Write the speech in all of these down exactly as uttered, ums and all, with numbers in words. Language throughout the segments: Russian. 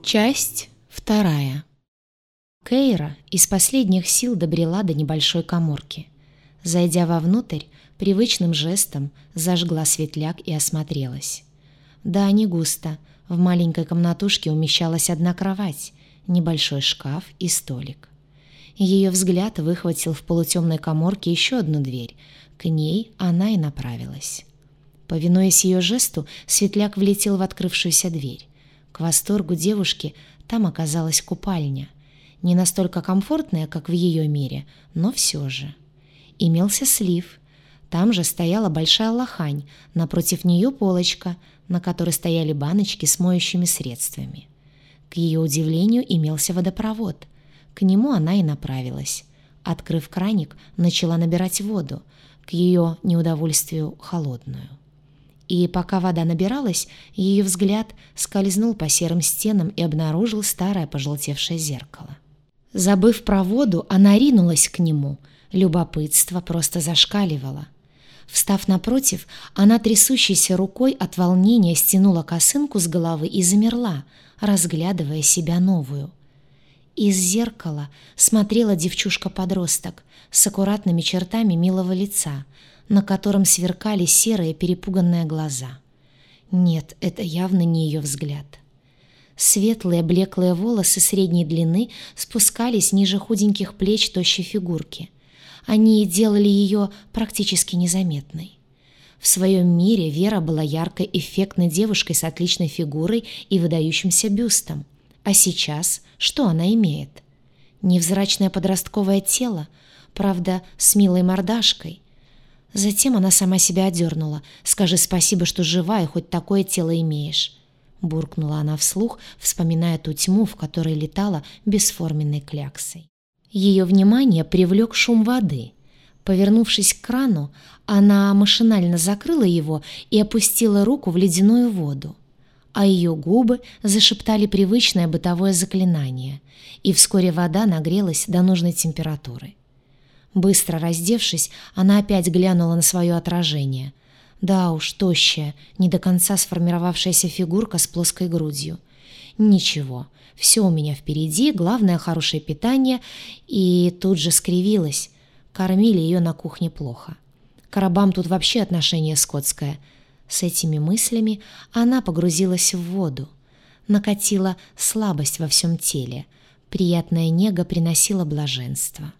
Часть вторая. Кейра из последних сил добрела до небольшой каморки. Зайдя вовнутрь, привычным жестом зажгла светляк и осмотрелась. Да, не густо. В маленькой комнатушке умещалась одна кровать, небольшой шкаф и столик. Ее взгляд выхватил в полутемной каморке еще одну дверь. К ней она и направилась. Повинуясь ее жесту, светляк влетел в открывшуюся дверь. К восторгу девушки там оказалась купальня. Не настолько комфортная, как в ее мире, но все же. Имелся слив. Там же стояла большая лохань, напротив нее полочка, на которой стояли баночки с моющими средствами. К ее удивлению имелся водопровод. К нему она и направилась. Открыв краник, начала набирать воду, к ее неудовольствию холодную. И пока вода набиралась, ее взгляд скользнул по серым стенам и обнаружил старое пожелтевшее зеркало. Забыв про воду, она ринулась к нему. Любопытство просто зашкаливало. Встав напротив, она трясущейся рукой от волнения стянула косынку с головы и замерла, разглядывая себя новую. Из зеркала смотрела девчушка-подросток с аккуратными чертами милого лица, на котором сверкали серые перепуганные глаза. Нет, это явно не ее взгляд. Светлые блеклые волосы средней длины спускались ниже худеньких плеч тощей фигурки. Они делали ее практически незаметной. В своем мире Вера была яркой, эффектной девушкой с отличной фигурой и выдающимся бюстом. А сейчас что она имеет? Невзрачное подростковое тело, правда, с милой мордашкой. Затем она сама себя одернула. «Скажи спасибо, что жива и хоть такое тело имеешь», — буркнула она вслух, вспоминая ту тьму, в которой летала бесформенной кляксой. Ее внимание привлек шум воды. Повернувшись к крану, она машинально закрыла его и опустила руку в ледяную воду. А ее губы зашептали привычное бытовое заклинание, и вскоре вода нагрелась до нужной температуры. Быстро раздевшись, она опять глянула на свое отражение. Да уж, тощая, не до конца сформировавшаяся фигурка с плоской грудью. Ничего, все у меня впереди, главное хорошее питание, и тут же скривилась. Кормили ее на кухне плохо. К рабам тут вообще отношение скотское. С этими мыслями она погрузилась в воду. Накатила слабость во всем теле. Приятная нега приносила блаженство.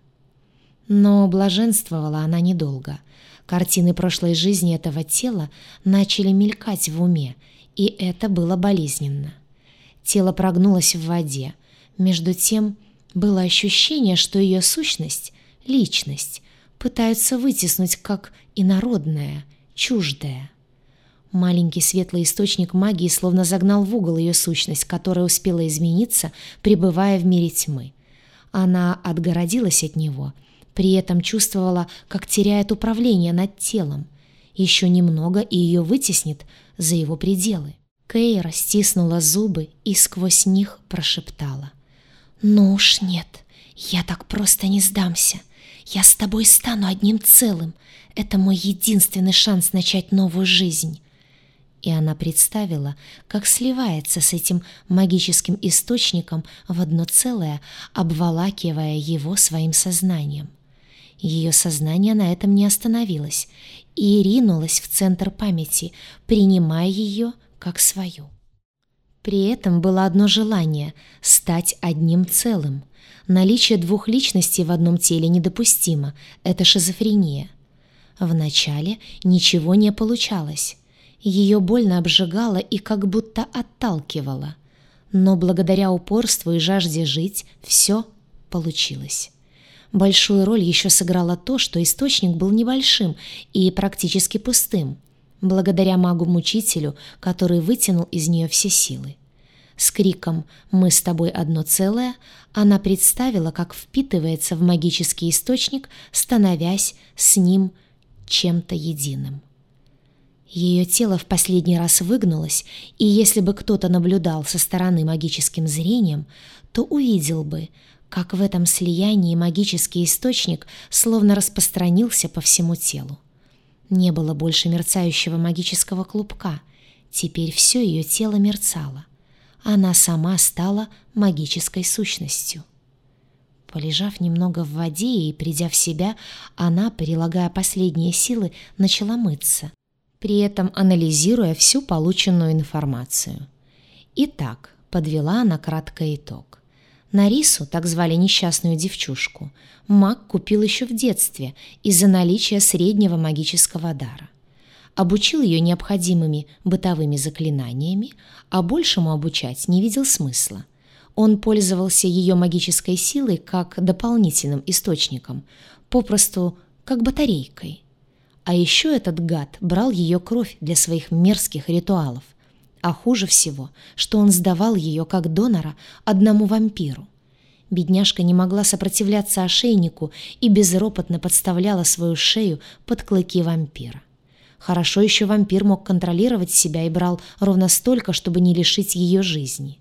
Но блаженствовала она недолго. Картины прошлой жизни этого тела начали мелькать в уме, и это было болезненно. Тело прогнулось в воде. Между тем было ощущение, что ее сущность, личность, пытаются вытеснуть как инородное, чуждое. Маленький светлый источник магии словно загнал в угол ее сущность, которая успела измениться, пребывая в мире тьмы. Она отгородилась от него, при этом чувствовала, как теряет управление над телом. Еще немного, и ее вытеснит за его пределы. Кейра стиснула зубы и сквозь них прошептала: «Ну уж нет, я так просто не сдамся. Я с тобой стану одним целым. Это мой единственный шанс начать новую жизнь». И она представила, как сливается с этим магическим источником в одно целое, обволакивая его своим сознанием. Ее сознание на этом не остановилось и ринулось в центр памяти, принимая ее как свою. При этом было одно желание — стать одним целым. Наличие двух личностей в одном теле недопустимо, это шизофрения. Вначале ничего не получалось. Ее больно обжигало и как будто отталкивало. Но благодаря упорству и жажде жить все получилось. Большую роль еще сыграло то, что источник был небольшим и практически пустым, благодаря магу-мучителю, который вытянул из нее все силы. С криком «Мы с тобой одно целое» она представила, как впитывается в магический источник, становясь с ним чем-то единым. Ее тело в последний раз выгнулось, и если бы кто-то наблюдал со стороны магическим зрением, то увидел бы, как в этом слиянии магический источник словно распространился по всему телу. Не было больше мерцающего магического клубка, теперь все ее тело мерцало. она сама стала магической сущностью. Полежав немного в воде и придя в себя, она, прилагая последние силы, начала мыться, при этом анализируя всю полученную информацию. Итак, подвела она краткий итог. Нарису, так звали несчастную девчушку, маг купил еще в детстве из-за наличия среднего магического дара. Обучил ее необходимыми бытовыми заклинаниями, а большему обучать не видел смысла. Он пользовался ее магической силой как дополнительным источником, попросту как батарейкой. А еще этот гад брал ее кровь для своих мерзких ритуалов. А хуже всего, что он сдавал ее как донора одному вампиру. Бедняжка не могла сопротивляться ошейнику и безропотно подставляла свою шею под клыки вампира. Хорошо еще вампир мог контролировать себя и брал ровно столько, чтобы не лишить ее жизни.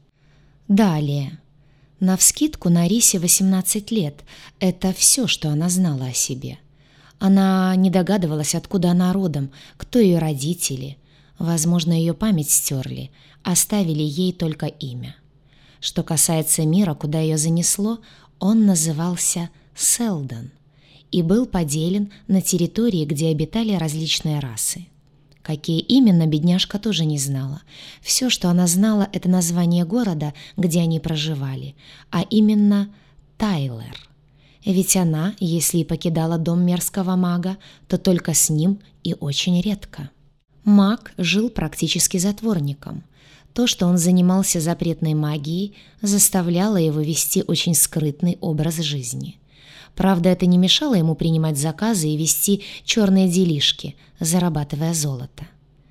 Далее. Навскидку Нарисе восемнадцать лет. Это все, что она знала о себе. Она не догадывалась, откуда она родом, кто ее родители. Возможно, ее память стерли, оставили ей только имя. Что касается мира, куда ее занесло, он назывался Селдон и был поделен на территории, где обитали различные расы. Какие именно, бедняжка тоже не знала. Все, что она знала, это название города, где они проживали, а именно Тайлер. Ведь она, если и покидала дом мерзкого мага, то только с ним и очень редко. Маг жил практически затворником. То, что он занимался запретной магией, заставляло его вести очень скрытный образ жизни. Правда, это не мешало ему принимать заказы и вести черные делишки, зарабатывая золото.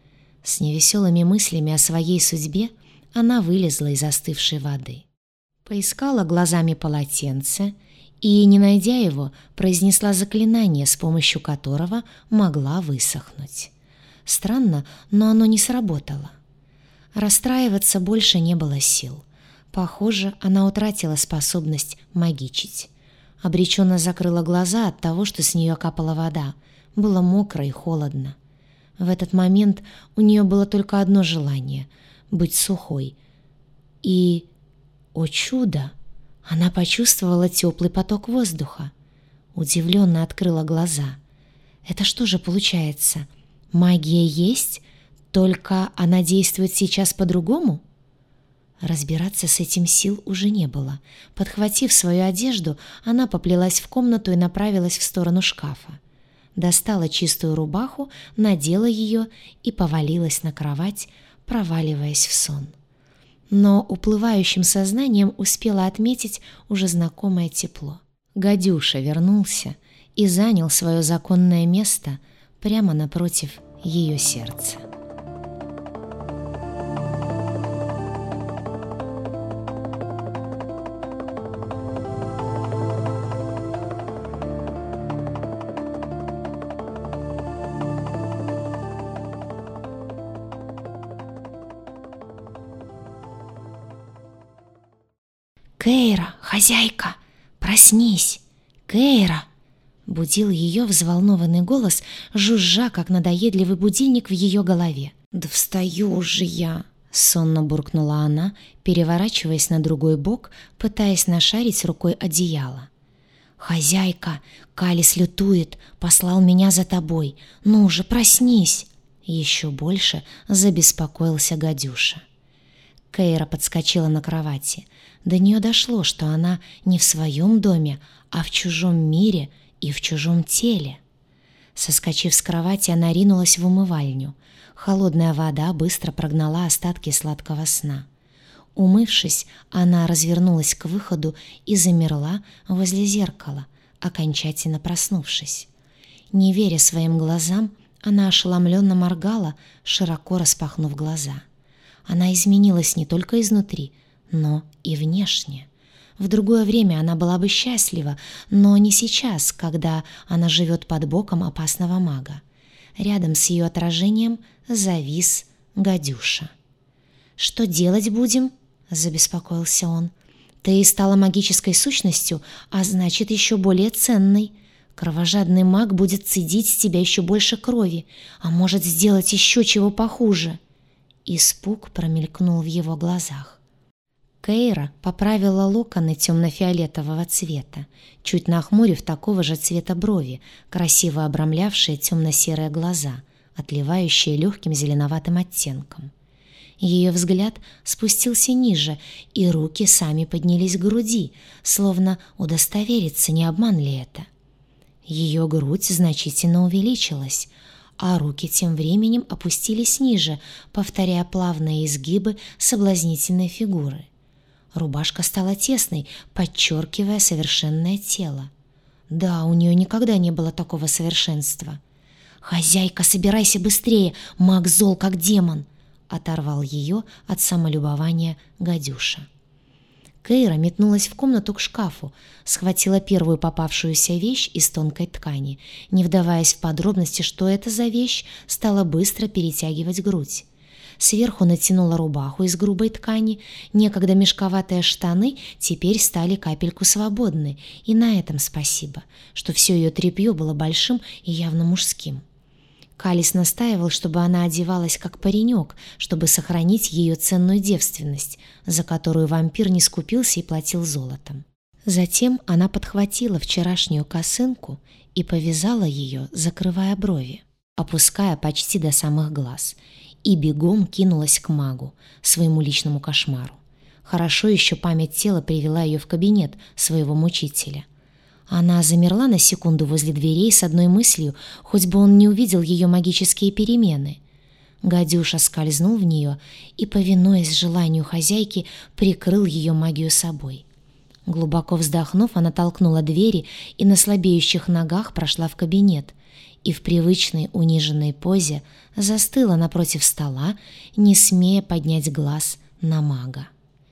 С невеселыми мыслями о своей судьбе она вылезла из остывшей воды. Поискала глазами полотенце и, не найдя его, произнесла заклинание, с помощью которого могла высохнуть. Странно, но оно не сработало. Расстраиваться больше не было сил. Похоже, она утратила способность магичить. Обреченно закрыла глаза от того, что с нее капала вода. Было мокро и холодно. В этот момент у нее было только одно желание — быть сухой. И, о чудо, она почувствовала теплый поток воздуха. Удивленно открыла глаза. Это что же получается? Магия есть, только она действует сейчас по-другому? Разбираться с этим сил уже не было. Подхватив свою одежду, она поплелась в комнату и направилась в сторону шкафа. Достала чистую рубаху, надела ее и повалилась на кровать, проваливаясь в сон. Но уплывающим сознанием успела отметить уже знакомое тепло. Гадюша вернулся и занял свое законное место прямо напротив ее сердца. «Кейра, хозяйка, проснись! Кейра!» Будил ее взволнованный голос, жужжа, как надоедливый будильник в ее голове. «Да встаю уже я!» — сонно буркнула она, переворачиваясь на другой бок, пытаясь нашарить рукой одеяло. «Хозяйка, Калис лютует, послал меня за тобой. Ну же, проснись!» Еще больше забеспокоился гадюша. Кейра подскочила на кровати. До нее дошло, что она не в своем доме, а в чужом мире и в чужом теле. Соскочив с кровати, она ринулась в умывальню. Холодная вода быстро прогнала остатки сладкого сна. Умывшись, она развернулась к выходу и замерла возле зеркала, окончательно проснувшись. Не веря своим глазам, она ошеломленно моргала, широко распахнув глаза. Она изменилась не только изнутри, но и внешне. В другое время она была бы счастлива, но не сейчас, когда она живет под боком опасного мага. Рядом с ее отражением завис гадюша. «Что делать будем?» — забеспокоился он. «Ты стала магической сущностью, а значит, еще более ценной. Кровожадный маг будет цедить с тебя еще больше крови, а может сделать еще чего похуже». Испуг промелькнул в его глазах. Кейра поправила локоны темно-фиолетового цвета, чуть нахмурив такого же цвета брови, красиво обрамлявшие темно-серые глаза, отливающие легким зеленоватым оттенком. Ее взгляд спустился ниже, и руки сами поднялись к груди, словно удостовериться, не обман ли это. Ее грудь значительно увеличилась, а руки тем временем опустились ниже, повторяя плавные изгибы соблазнительной фигуры. Рубашка стала тесной, подчеркивая совершенное тело. Да, у нее никогда не было такого совершенства. «Хозяйка, собирайся быстрее, маг зол, как демон!» — оторвал ее от самолюбования гадюша. Кейра метнулась в комнату к шкафу, схватила первую попавшуюся вещь из тонкой ткани, не вдаваясь в подробности, что это за вещь, стала быстро перетягивать грудь. Сверху натянула рубаху из грубой ткани, некогда мешковатые штаны теперь стали капельку свободны, и на этом спасибо, что все ее тряпье было большим и явно мужским. Калис настаивал, чтобы она одевалась как паренек, чтобы сохранить ее ценную девственность, за которую вампир не скупился и платил золотом. Затем она подхватила вчерашнюю косынку и повязала ее, закрывая брови, опуская почти до самых глаз, и бегом кинулась к магу, своему личному кошмару. Хорошо еще память тела привела ее в кабинет своего мучителя. Она замерла на секунду возле дверей с одной мыслью, хоть бы он не увидел ее магические перемены. Гадюша скользнул в нее и, повинуясь желанию хозяйки, прикрыл ее магию собой. Глубоко вздохнув, она толкнула двери и на слабеющих ногах прошла в кабинет и в привычной униженной позе застыла напротив стола, не смея поднять глаз на мага.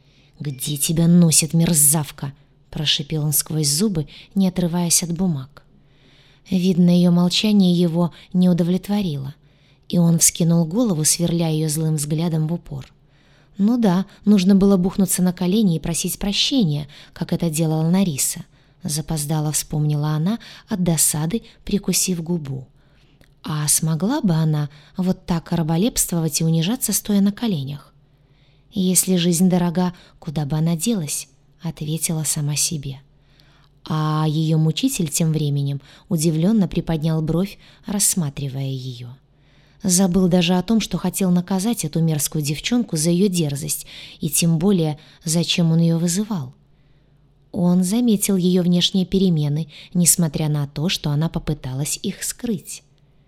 «Где тебя носит, мерзавка?» — прошипел он сквозь зубы, не отрываясь от бумаг. Видно, ее молчание его не удовлетворило, и он вскинул голову, сверля ее злым взглядом в упор. Ну да, нужно было бухнуться на колени и просить прощения, как это делала Нариса. Запоздало вспомнила она от досады, прикусив губу. А смогла бы она вот так раболепствовать и унижаться, стоя на коленях? «Если жизнь дорога, куда бы она делась?» — ответила сама себе. А ее мучитель тем временем удивленно приподнял бровь, рассматривая ее. Забыл даже о том, что хотел наказать эту мерзкую девчонку за ее дерзость, и тем более, зачем он ее вызывал. Он заметил ее внешние перемены, несмотря на то, что она попыталась их скрыть.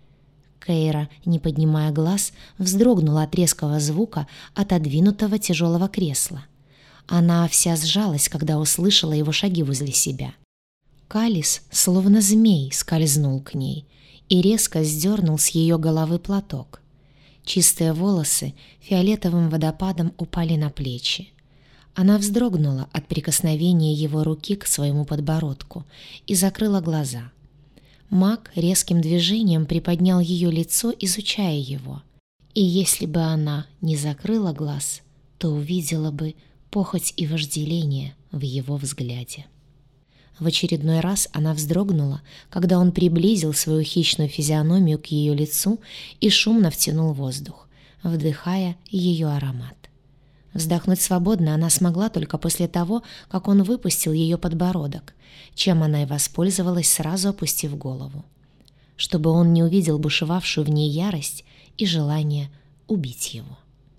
Кейра, не поднимая глаз, вздрогнула от резкого звука отодвинутого тяжелого кресла. Она вся сжалась, когда услышала его шаги возле себя. Калис, словно змей, скользнул к ней и резко сдернул с ее головы платок. Чистые волосы фиолетовым водопадом упали на плечи. Она вздрогнула от прикосновения его руки к своему подбородку и закрыла глаза. Маг резким движением приподнял ее лицо, изучая его. И если бы она не закрыла глаз, то увидела бы похоть и вожделение в его взгляде. В очередной раз она вздрогнула, когда он приблизил свою хищную физиономию к ее лицу и шумно втянул воздух, вдыхая ее аромат. Вздохнуть свободно она смогла только после того, как он выпустил ее подбородок, чем она и воспользовалась, сразу опустив голову, чтобы он не увидел бушевавшую в ней ярость и желание убить его.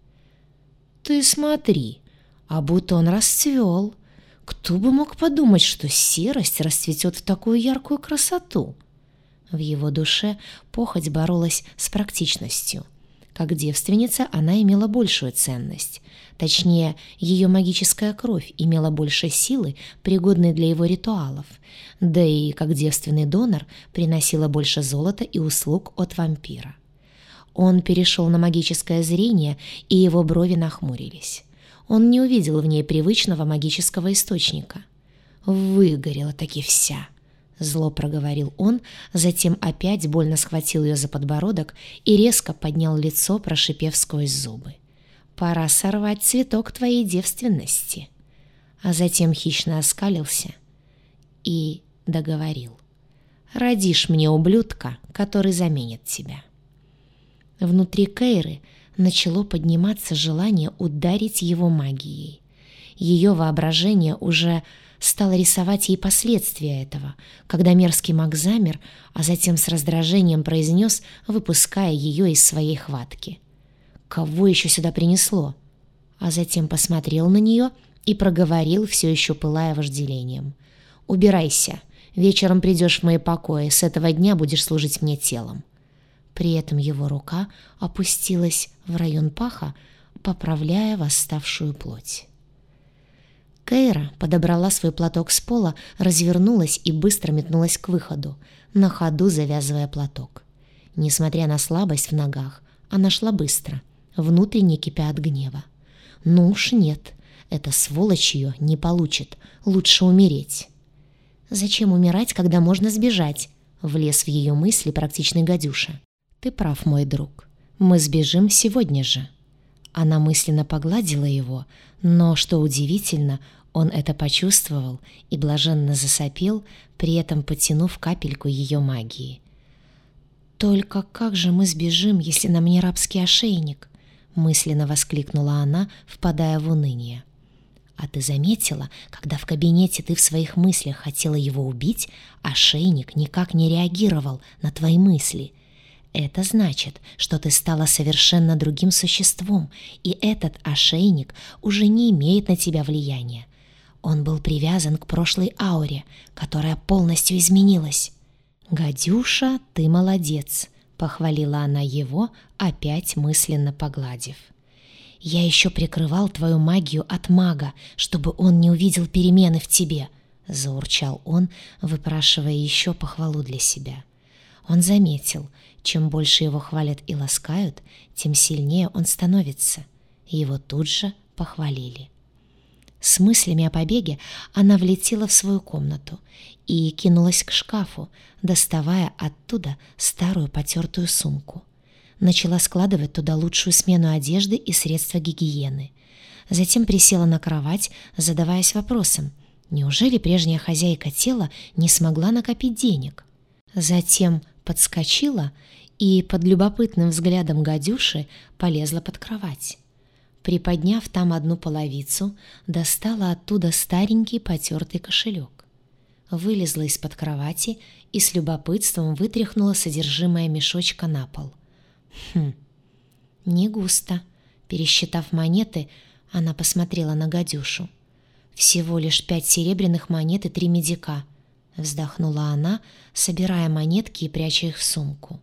«Ты смотри, а будто он расцвел. Кто бы мог подумать, что серость расцветет в такую яркую красоту?» В его душе похоть боролась с практичностью. Как девственница она имела большую ценность. Точнее, ее магическая кровь имела больше силы, пригодной для его ритуалов. Да и как девственный донор приносила больше золота и услуг от вампира. Он перешел на магическое зрение, и его брови нахмурились. Он не увидел в ней привычного магического источника. «Выгорела таки вся», — зло проговорил он, затем опять больно схватил ее за подбородок и резко поднял лицо, прошипев сквозь зубы. «Пора сорвать цветок твоей девственности». А затем хищно оскалился и договорил: «Родишь мне ублюдка, который заменит тебя». Внутри Кейры начало подниматься желание ударить его магией. Ее воображение уже стало рисовать ей последствия этого, когда мерзкий маг замер, а затем с раздражением произнес, выпуская ее из своей хватки: «Кого еще сюда принесло?» А затем посмотрел на нее и проговорил, все еще пылая вожделением: «Убирайся. Вечером придешь в мои покои, с этого дня будешь служить мне телом». При этом его рука опустилась в район паха, поправляя восставшую плоть. Кейра подобрала свой платок с пола, развернулась и быстро метнулась к выходу, на ходу завязывая платок. Несмотря на слабость в ногах, она шла быстро, внутренне кипя от гнева. Ну уж нет, эта сволочь ее не получит, лучше умереть. «Зачем умирать, когда можно сбежать?» — влез в ее мысли практичный гадюша. «Ты прав, мой друг, мы сбежим сегодня же». Она мысленно погладила его, но, что удивительно, он это почувствовал и блаженно засопел, при этом потянув капельку ее магии. «Только как же мы сбежим, если на мне рабский ошейник?» — мысленно воскликнула она, впадая в уныние. «А ты заметила, когда в кабинете ты в своих мыслях хотела его убить, ошейник никак не реагировал на твои мысли? Это значит, что ты стала совершенно другим существом, и этот ошейник уже не имеет на тебя влияния. Он был привязан к прошлой ауре, которая полностью изменилась». «Гадюша, ты молодец», — похвалила она его, опять мысленно погладив. «Я еще прикрывал твою магию от мага, чтобы он не увидел перемены в тебе», — заурчал он, выпрашивая еще похвалу для себя. Он заметил, чем больше его хвалят и ласкают, тем сильнее он становится. Его тут же похвалили. С мыслями о побеге она влетела в свою комнату и кинулась к шкафу, доставая оттуда старую потертую сумку. Начала складывать туда лучшую смену одежды и средства гигиены. Затем присела на кровать, задаваясь вопросом: неужели прежняя хозяйка тела не смогла накопить денег? Затем подскочила и под любопытным взглядом гадюши полезла под кровать. Приподняв там одну половицу, достала оттуда старенький потертый кошелек. Вылезла из-под кровати и с любопытством вытряхнула содержимое мешочка на пол. Хм, не густо. Пересчитав монеты, она посмотрела на гадюшу. «Всего лишь пять серебряных монет и три медика», — вздохнула она, собирая монетки и пряча их в сумку.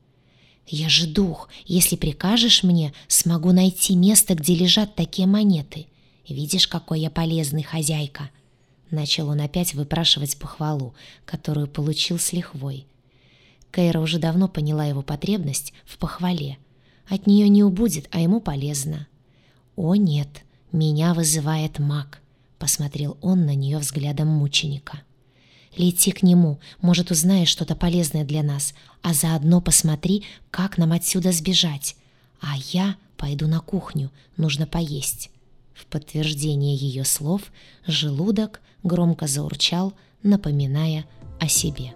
«Я же дух, если прикажешь мне, смогу найти место, где лежат такие монеты. Видишь, какой я полезный, хозяйка!» Начал он опять выпрашивать похвалу, которую получил с лихвой. Кейра уже давно поняла его потребность в похвале. От нее не убудет, а ему полезно. «О нет, меня вызывает маг», — посмотрел он на нее взглядом мученика. «Лети к нему, может, узнаешь что-то полезное для нас, а заодно посмотри, как нам отсюда сбежать. А я пойду на кухню, нужно поесть». В подтверждение ее слов желудок громко заурчал, напоминая о себе.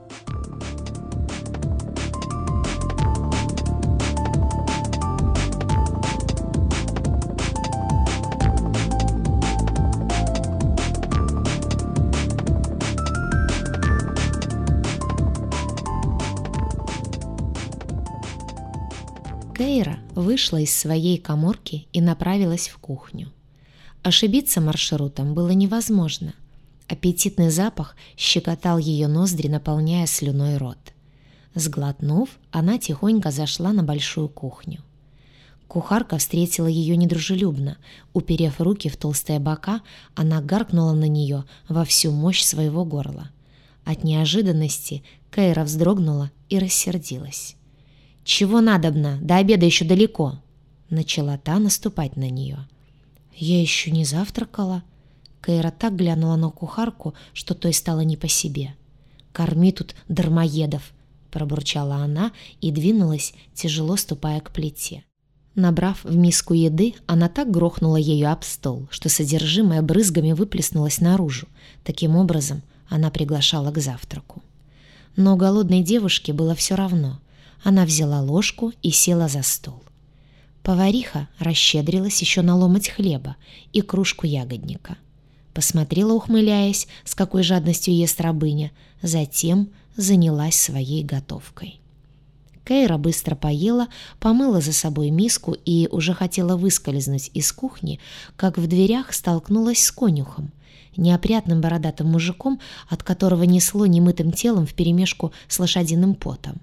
Кейра вышла из своей каморки и направилась в кухню. Ошибиться маршрутом было невозможно. Аппетитный запах щекотал ее ноздри, наполняя слюной рот. Сглотнув, она тихонько зашла на большую кухню. Кухарка встретила ее недружелюбно. Уперев руки в толстые бока, она гаркнула на нее во всю мощь своего горла. От неожиданности Кейра вздрогнула и рассердилась. «Чего надобно? До обеда еще далеко!» Начала та наступать на нее. «Я еще не завтракала». Кейра так глянула на кухарку, что той стало не по себе. «Корми тут дармоедов!» — пробурчала она и двинулась, тяжело ступая к плите. Набрав в миску еды, она так грохнула ею об стол, что содержимое брызгами выплеснулось наружу. Таким образом, она приглашала к завтраку. Но голодной девушке было все равно. Она взяла ложку и села за стол. Повариха расщедрилась еще на ломоть хлеба и кружку ягодника. посмотрела, ухмыляясь, с какой жадностью ест рабыня, затем занялась своей готовкой. Кейра быстро поела, помыла за собой миску и уже хотела выскользнуть из кухни, как в дверях столкнулась с конюхом, неопрятным бородатым мужиком, от которого несло немытым телом вперемешку с лошадиным потом.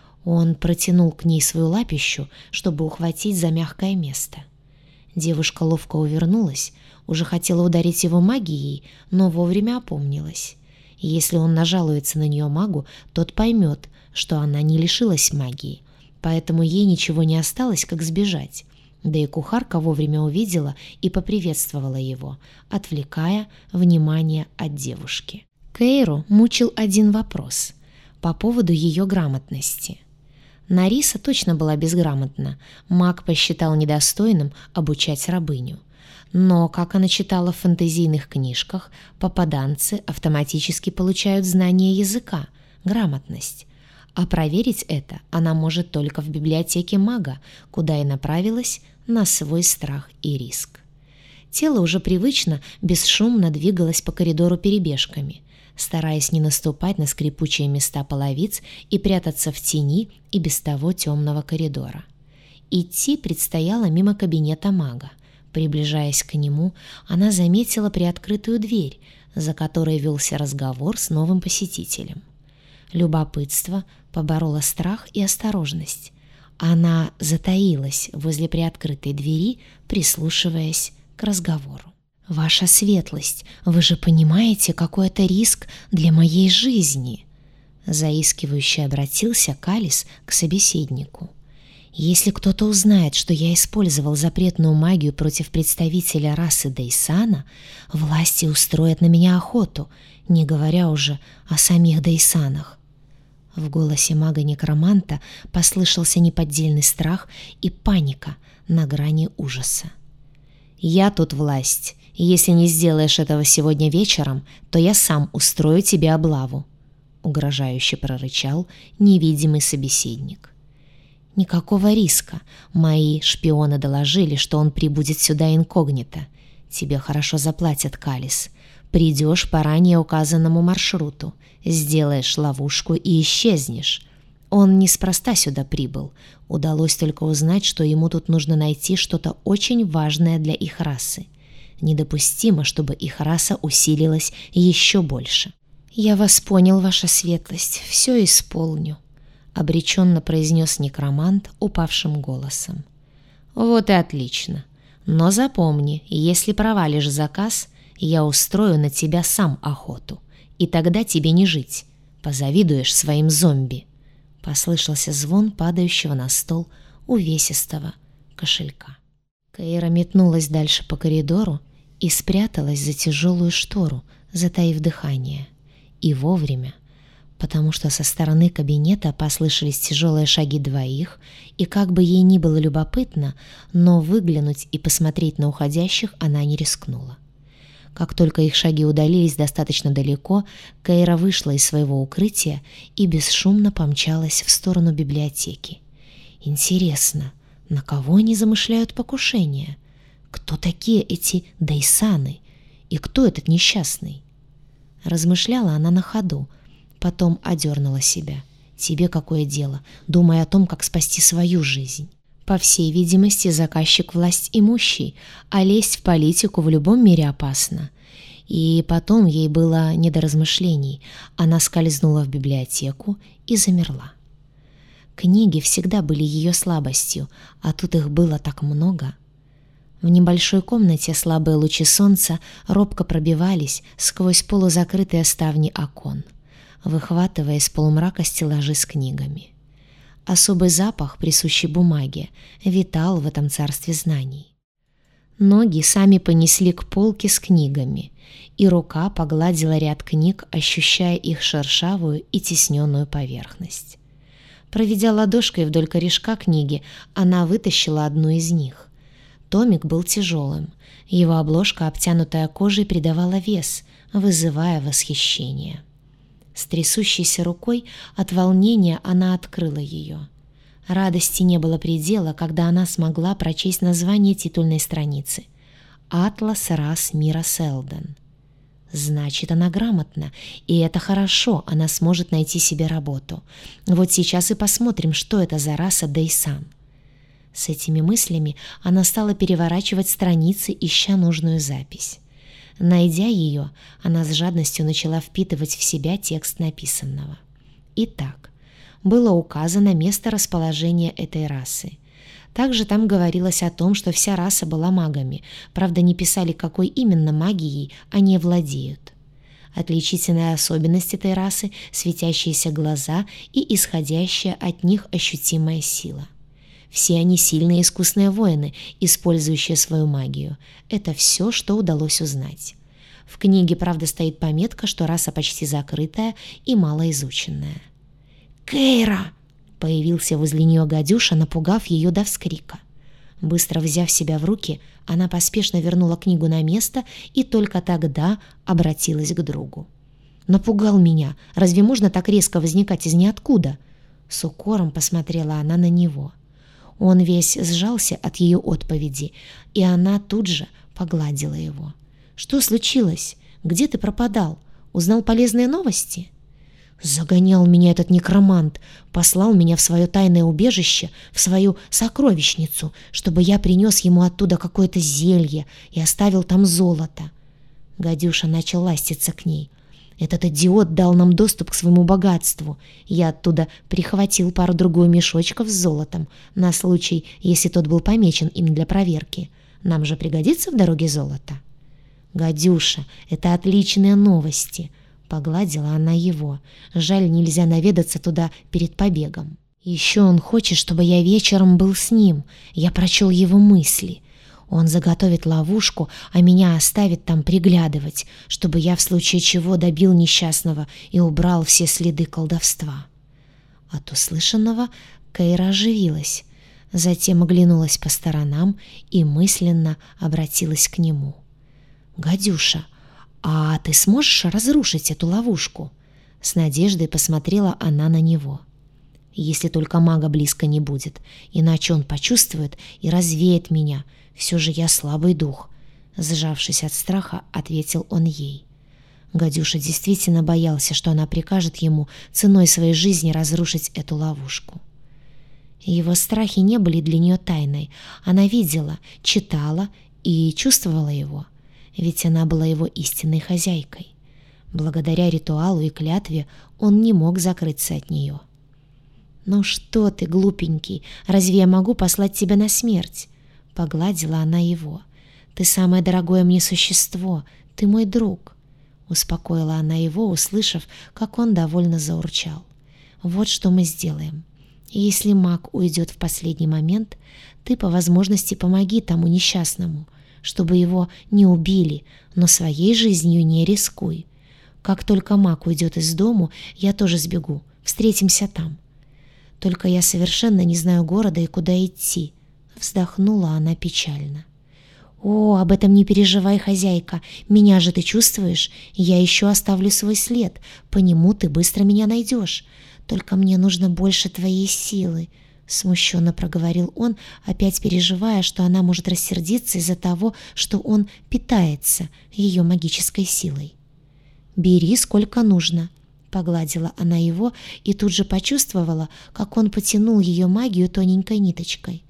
Он протянул к ней свою лапищу, чтобы ухватить за мягкое место. Девушка ловко увернулась, уже хотела ударить его магией, но вовремя опомнилась. Если он нажалуется на нее магу, тот поймет, что она не лишилась магии, поэтому ей ничего не осталось, как сбежать. Да и кухарка вовремя увидела и поприветствовала его, отвлекая внимание от девушки. Кейру мучил один вопрос по поводу ее грамотности. Нариса точно была безграмотна, маг посчитал недостойным обучать рабыню. Но, как она читала в фэнтезийных книжках, попаданцы автоматически получают знание языка, грамотность. А проверить это она может только в библиотеке мага, куда и направилась на свой страх и риск. Тело уже привычно, бесшумно двигалось по коридору перебежками, стараясь не наступать на скрипучие места половиц и прятаться в тени и без того темного коридора. Идти предстояло мимо кабинета мага. Приближаясь к нему, она заметила приоткрытую дверь, за которой велся разговор с новым посетителем. Любопытство побороло страх и осторожность. Она затаилась возле приоткрытой двери, прислушиваясь к разговору. «Ваша светлость, вы же понимаете, какой это риск для моей жизни?» Заискивающе обратился Калис к собеседнику. «Если кто-то узнает, что я использовал запретную магию против представителя расы Дейсана, власти устроят на меня охоту, не говоря уже о самих Дейсанах». В голосе мага-некроманта послышался неподдельный страх и паника на грани ужаса. «Я тут власть. Если не сделаешь этого сегодня вечером, то я сам устрою тебе облаву», — угрожающе прорычал невидимый собеседник. «Никакого риска. Мои шпионы доложили, что он прибудет сюда инкогнито. Тебе хорошо заплатят, Калис. Придешь по ранее указанному маршруту, сделаешь ловушку и исчезнешь. Он неспроста сюда прибыл. Удалось только узнать, что ему тут нужно найти что-то очень важное для их расы. Недопустимо, чтобы их раса усилилась еще больше». «Я вас понял, ваша светлость, все исполню», — обреченно произнес некромант упавшим голосом. «Вот и отлично. Но запомни, если провалишь заказ, я устрою на тебя сам охоту, и тогда тебе не жить. Позавидуешь своим зомби». Послышался звон падающего на стол увесистого кошелька. Кейра метнулась дальше по коридору и спряталась за тяжелую штору, затаив дыхание. И вовремя, потому что со стороны кабинета послышались тяжелые шаги двоих, и как бы ей ни было любопытно, но выглянуть и посмотреть на уходящих она не рискнула. Как только их шаги удалились достаточно далеко, Кейра вышла из своего укрытия и бесшумно помчалась в сторону библиотеки. Интересно, на кого они замышляют покушение? Кто такие эти Дейсаны? И кто этот несчастный? Размышляла она на ходу, потом одернула себя. Тебе какое дело, думая о том, как спасти свою жизнь? По всей видимости, заказчик власть имущий, а лезть в политику в любом мире опасно. И потом ей было не до размышлений. Она скользнула в библиотеку и замерла. Книги всегда были ее слабостью, а тут их было так много. В небольшой комнате слабые лучи солнца робко пробивались сквозь полузакрытые ставни окон, выхватывая из полумрака стеллажи с книгами. Особый запах, присущий бумаге, витал в этом царстве знаний. Ноги сами понесли к полке с книгами, и рука погладила ряд книг, ощущая их шершавую и тесненную поверхность. Проведя ладошкой вдоль корешка книги, она вытащила одну из них. Томик был тяжелым, его обложка, обтянутая кожей, придавала вес, вызывая восхищение. С трясущейся рукой от волнения она открыла ее. Радости не было предела, когда она смогла прочесть название титульной страницы «Атлас рас мира Селден». Значит, она грамотна, и это хорошо, она сможет найти себе работу. Вот сейчас и посмотрим, что это за раса Дейсан. С этими мыслями она стала переворачивать страницы, ища нужную запись. Найдя ее, она с жадностью начала впитывать в себя текст написанного. Итак, было указано место расположения этой расы. Также там говорилось о том, что вся раса была магами, правда, не писали, какой именно магией они владеют. Отличительная особенность этой расы – светящиеся глаза и исходящая от них ощутимая сила. Все они сильные и искусные воины, использующие свою магию. Это все, что удалось узнать. В книге, правда, стоит пометка, что раса почти закрытая и малоизученная. «Кейра!» Появился возле нее гадюша, напугав ее до вскрика. Быстро взяв себя в руки, она поспешно вернула книгу на место и только тогда обратилась к другу. «Напугал меня. Разве можно так резко возникать из ниоткуда?» С укором посмотрела она на него. Он весь сжался от ее отповеди, и она тут же погладила его. «Что случилось? Где ты пропадал? Узнал полезные новости?» «Загонял меня этот некромант, послал меня в свое тайное убежище, в свою сокровищницу, чтобы я принес ему оттуда какое-то зелье и оставил там золото». Гадюша начал ластиться к ней. «Этот идиот дал нам доступ к своему богатству. Я оттуда прихватил пару-другую мешочков с золотом, на случай, если тот был помечен им для проверки. Нам же пригодится в дороге золото». «Гадюша, это отличные новости», — погладила она его. «Жаль, нельзя наведаться туда перед побегом. Еще он хочет, чтобы я вечером был с ним. Я прочел его мысли. Он заготовит ловушку, а меня оставит там приглядывать, чтобы я в случае чего добил несчастного и убрал все следы колдовства». От услышанного Кейра оживилась, затем оглянулась по сторонам и мысленно обратилась к нему. «Гадюша, а ты сможешь разрушить эту ловушку?» С надеждой посмотрела она на него. «Если только мага близко не будет, иначе он почувствует и развеет меня. Все же я слабый дух», — сжавшись от страха, ответил он ей. Гадюша действительно боялся, что она прикажет ему ценой своей жизни разрушить эту ловушку. Его страхи не были для нее тайной. Она видела, читала и чувствовала его, ведь она была его истинной хозяйкой. Благодаря ритуалу и клятве он не мог закрыться от нее. «Ну что ты, глупенький, разве я могу послать тебя на смерть?» Погладила она его. «Ты самое дорогое мне существо, ты мой друг», — успокоила она его, услышав, как он довольно заурчал. «Вот что мы сделаем. Если маг уйдет в последний момент, ты по возможности помоги тому несчастному, чтобы его не убили, но своей жизнью не рискуй. Как только маг уйдет из дому, я тоже сбегу, встретимся там. Только я совершенно не знаю города и куда идти», — вздохнула она печально. «О, об этом не переживай, хозяйка, меня же ты чувствуешь, я еще оставлю свой след, по нему ты быстро меня найдешь. Только мне нужно больше твоей силы», — смущенно проговорил он, опять переживая, что она может рассердиться из-за того, что он питается ее магической силой. «Бери сколько нужно», — погладила она его и тут же почувствовала, как он потянул ее магию тоненькой ниточкой.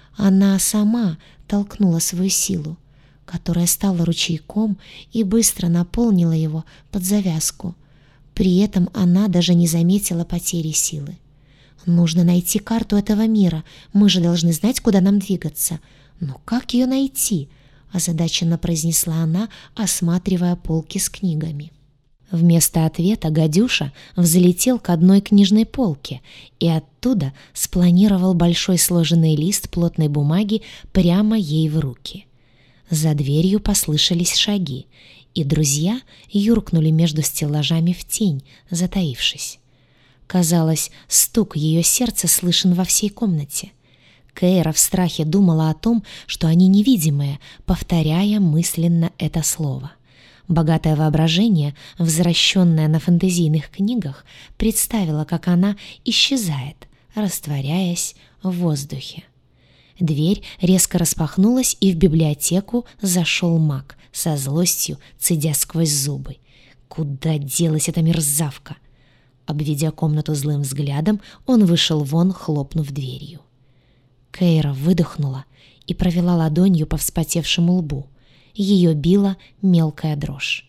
Она сама толкнула свою силу, которая стала ручейком и быстро наполнила его под завязку. При этом она даже не заметила потери силы. «Нужно найти карту этого мира, мы же должны знать, куда нам двигаться. Но как ее найти?» — озадаченно произнесла она, осматривая полки с книгами. Вместо ответа гадюша взлетел к одной книжной полке и оттуда спланировал большой сложенный лист плотной бумаги прямо ей в руки. За дверью послышались шаги, и друзья юркнули между стеллажами в тень, затаившись. Казалось, стук ее сердца слышен во всей комнате. Кейра в страхе думала о том, что они невидимые, повторяя мысленно это слово. Богатое воображение, возвращенное на фэнтезийных книгах, представило, как она исчезает, растворяясь в воздухе. Дверь резко распахнулась, и в библиотеку зашел маг, со злостью цедя сквозь зубы. Куда делась эта мерзавка? Обведя комнату злым взглядом, он вышел вон, хлопнув дверью. Кейра выдохнула и провела ладонью по вспотевшему лбу. Ее била мелкая дрожь.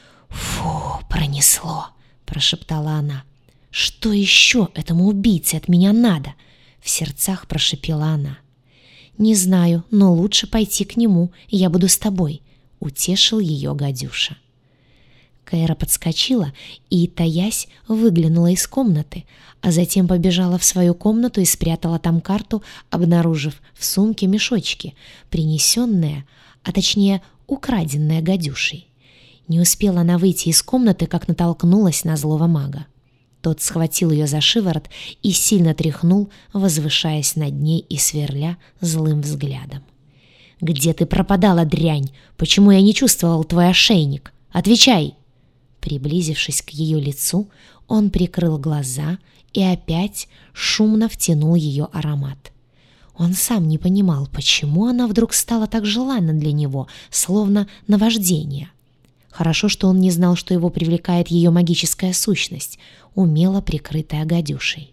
«Фу, пронесло!» — прошептала она. «Что еще этому убийце от меня надо?» — в сердцах прошепела она. «Не знаю, но лучше пойти к нему, я буду с тобой», — утешил ее гадюша. Кейра подскочила и, таясь, выглянула из комнаты, а затем побежала в свою комнату и спрятала там карту, обнаружив в сумке мешочки, принесенные, а точнее украденные гадюшей. Не успела она выйти из комнаты, как натолкнулась на злого мага. Тот схватил ее за шиворот и сильно тряхнул, возвышаясь над ней и сверля злым взглядом. «Где ты пропадала, дрянь? Почему я не чувствовал твой ошейник? Отвечай!» Приблизившись к ее лицу, он прикрыл глаза и опять шумно втянул ее аромат. Он сам не понимал, почему она вдруг стала так желанна для него, словно наваждение. Хорошо, что он не знал, что его привлекает ее магическая сущность, умело прикрытая гадюшей.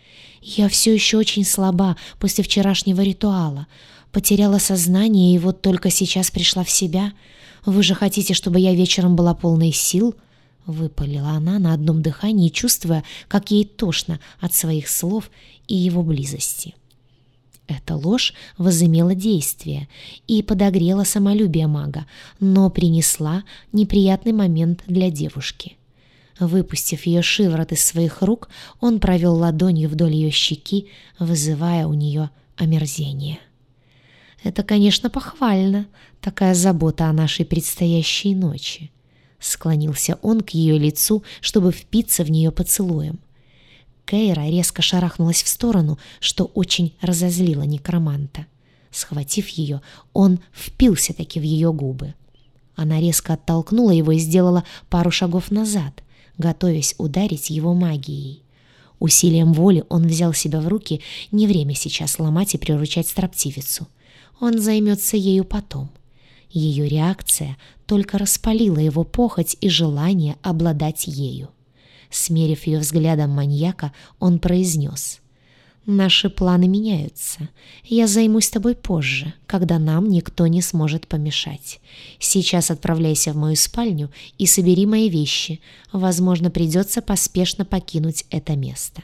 «Я все еще очень слаба после вчерашнего ритуала, потеряла сознание и вот только сейчас пришла в себя. Вы же хотите, чтобы я вечером была полной сил?» — выпалила она на одном дыхании, чувствуя, как ей тошно от своих слов и его близости. Эта ложь возымела действие и подогрела самолюбие мага, но принесла неприятный момент для девушки. Выпустив ее шиворот из своих рук, он провел ладонью вдоль ее щеки, вызывая у нее омерзение. «Это, конечно, похвально, такая забота о нашей предстоящей ночи», — склонился он к ее лицу, чтобы впиться в нее поцелуем. Кейра резко шарахнулась в сторону, что очень разозлило некроманта. Схватив ее, он впился-таки в ее губы. Она резко оттолкнула его и сделала пару шагов назад, готовясь ударить его магией. Усилием воли он взял себя в руки, не время сейчас ломать и приручать строптивицу. Он займется ею потом. Ее реакция только распалила его похоть и желание обладать ею. Смерив ее взглядом маньяка, он произнес: «Наши планы меняются. Я займусь тобой позже, когда нам никто не сможет помешать. Сейчас отправляйся в мою спальню и собери мои вещи. Возможно, придется поспешно покинуть это место».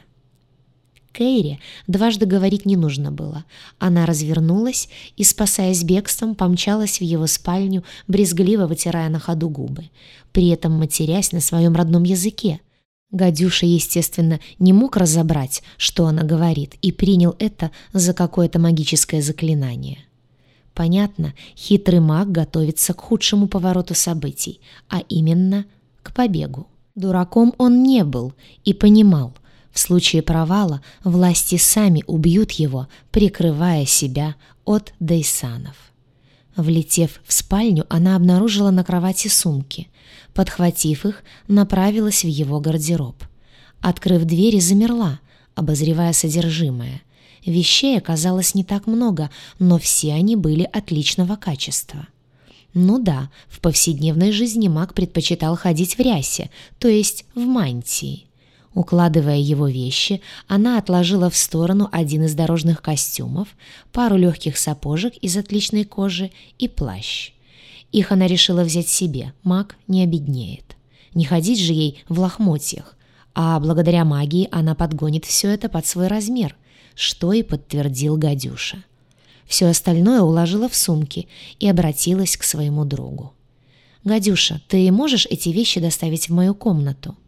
Кейре дважды говорить не нужно было. Она развернулась и, спасаясь бегством, помчалась в его спальню, брезгливо вытирая на ходу губы, при этом матерясь на своем родном языке. Гадюша, естественно, не мог разобрать, что она говорит, и принял это за какое-то магическое заклинание. Понятно, хитрый маг готовится к худшему повороту событий, а именно к побегу. Дураком он не был и понимал, в случае провала власти сами убьют его, прикрывая себя от дейсанов. Влетев в спальню, она обнаружила на кровати сумки. Подхватив их, направилась в его гардероб. Открыв дверь, замерла, обозревая содержимое. Вещей оказалось не так много, но все они были отличного качества. Ну да, в повседневной жизни маг предпочитал ходить в рясе, то есть в мантии. Укладывая его вещи, она отложила в сторону один из дорожных костюмов, пару легких сапожек из отличной кожи и плащ. Их она решила взять себе, маг не обеднеет. Не ходить же ей в лохмотьях, а благодаря магии она подгонит все это под свой размер, что и подтвердил гадюша. Все остальное уложила в сумки и обратилась к своему другу. «Гадюша, ты можешь эти вещи доставить в мою комнату?»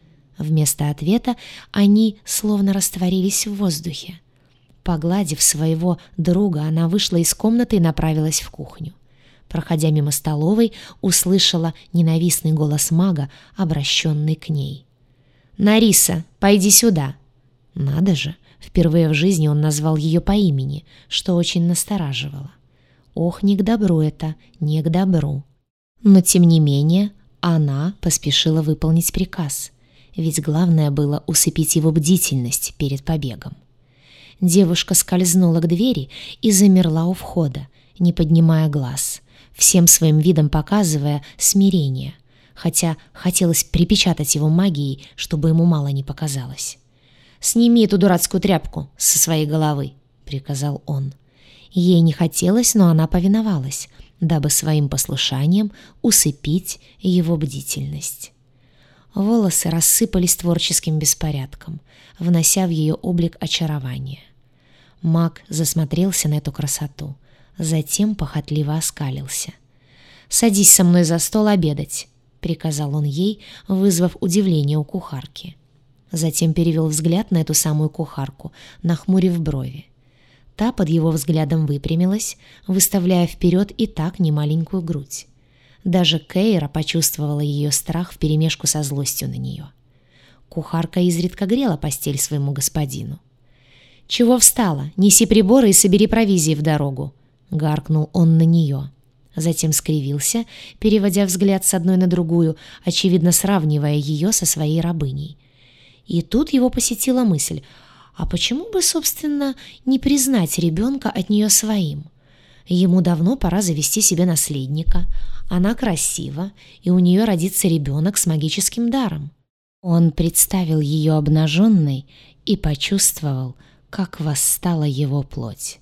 Вместо ответа они словно растворились в воздухе. Погладив своего друга, она вышла из комнаты и направилась в кухню. Проходя мимо столовой, услышала ненавистный голос мага, обращенный к ней. «Нариса, пойди сюда!» Надо же, впервые в жизни он назвал ее по имени, что очень настораживало. Ох, не к добру это, не к добру. Но, тем не менее, она поспешила выполнить приказ. Ведь главное было усыпить его бдительность перед побегом. Девушка скользнула к двери и замерла у входа, не поднимая глаз, всем своим видом показывая смирение, хотя хотелось припечатать его магией, чтобы ему мало не показалось. «Сними эту дурацкую тряпку со своей головы», — приказал он. Ей не хотелось, но она повиновалась, дабы своим послушанием усыпить его бдительность. Волосы рассыпались творческим беспорядком, внося в ее облик очарование. Маг засмотрелся на эту красоту, затем похотливо оскалился. «Садись со мной за стол обедать», — приказал он ей, вызвав удивление у кухарки. Затем перевел взгляд на эту самую кухарку, нахмурив брови. Та под его взглядом выпрямилась, выставляя вперед и так немаленькую грудь. Даже Кейра почувствовала ее страх вперемешку со злостью на нее. Кухарка изредка грела постель своему господину. «Чего встала? Неси приборы и собери провизии в дорогу», — гаркнул он на нее. Затем скривился, переводя взгляд с одной на другую, очевидно сравнивая ее со своей рабыней. И тут его посетила мысль: а почему бы, собственно, не признать ребенка от нее своим? Ему давно пора завести себе наследника. Она красива, и у нее родится ребенок с магическим даром. Он представил ее обнаженной и почувствовал, как восстала его плоть.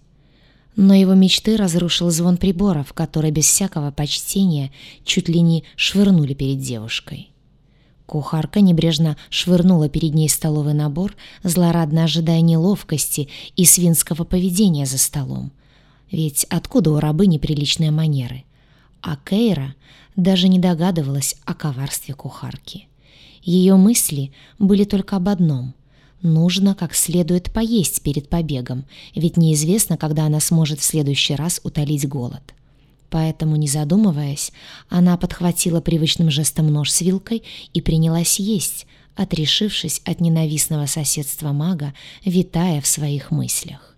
Но его мечты разрушил звон приборов, которые без всякого почтения чуть ли не швырнули перед девушкой. Кухарка небрежно швырнула перед ней столовый набор, злорадно ожидая неловкости и свинского поведения за столом. Ведь откуда у рабы неприличные манеры? А Кейра даже не догадывалась о коварстве кухарки. Ее мысли были только об одном: нужно как следует поесть перед побегом, ведь неизвестно, когда она сможет в следующий раз утолить голод. Поэтому, не задумываясь, она подхватила привычным жестом нож с вилкой и принялась есть, отрешившись от ненавистного соседства мага, витая в своих мыслях.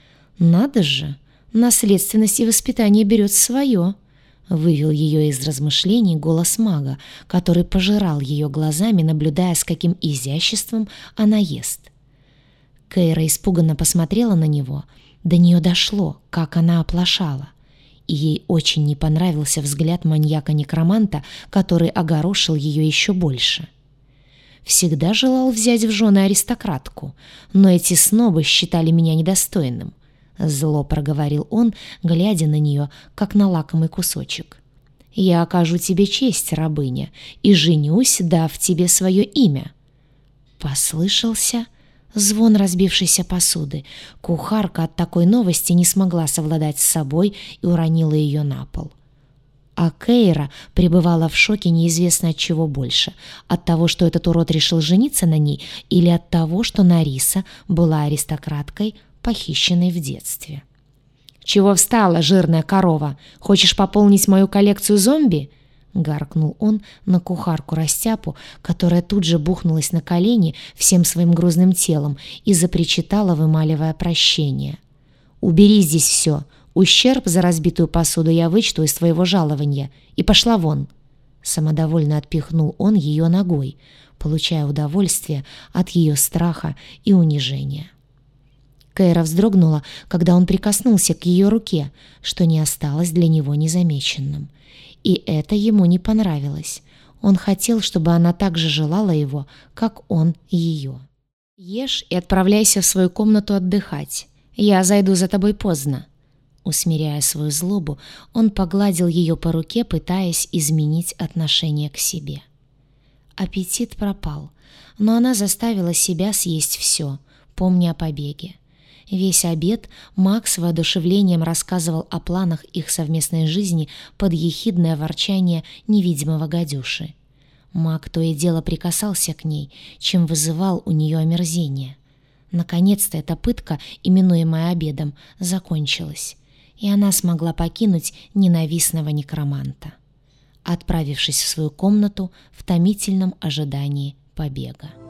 «Надо же, наследственность и воспитание берет свое», — вывел ее из размышлений голос мага, который пожирал ее глазами, наблюдая, с каким изяществом она ест. Кейра испуганно посмотрела на него, до нее дошло, как она оплошала. И ей очень не понравился взгляд маньяка-некроманта, который огорошил ее еще больше. Всегда желал взять в жены аристократку, но эти снобы считали меня недостойным. Зло проговорил он, глядя на нее, как на лакомый кусочек. «Я окажу тебе честь, рабыня, и женюсь, дав тебе свое имя». Послышался звон разбившейся посуды. Кухарка от такой новости не смогла совладать с собой и уронила ее на пол. А Кейра пребывала в шоке неизвестно от чего больше: от того, что этот урод решил жениться на ней, или от того, что Нариса была аристократкой, похищенной в детстве. «Чего встала, жирная корова? Хочешь пополнить мою коллекцию зомби?» — гаркнул он на кухарку-растяпу, которая тут же бухнулась на колени всем своим грузным телом и запричитала, вымаливая прощение. «Убери здесь все. Ущерб за разбитую посуду я вычту из твоего жалования. И пошла вон!» Самодовольно отпихнул он ее ногой, получая удовольствие от ее страха и унижения. Кейра вздрогнула, когда он прикоснулся к ее руке, что не осталось для него незамеченным. И это ему не понравилось. Он хотел, чтобы она так же желала его, как он ее. «Ешь и отправляйся в свою комнату отдыхать. Я зайду за тобой поздно». Усмиряя свою злобу, он погладил ее по руке, пытаясь изменить отношение к себе. Аппетит пропал, но она заставила себя съесть все, помня о побеге. Весь обед Маг с воодушевлением рассказывал о планах их совместной жизни под ехидное ворчание невидимого гадюши. Маг то и дело прикасался к ней, чем вызывал у нее омерзение. Наконец-то эта пытка, именуемая обедом, закончилась, и она смогла покинуть ненавистного некроманта, отправившись в свою комнату в томительном ожидании побега.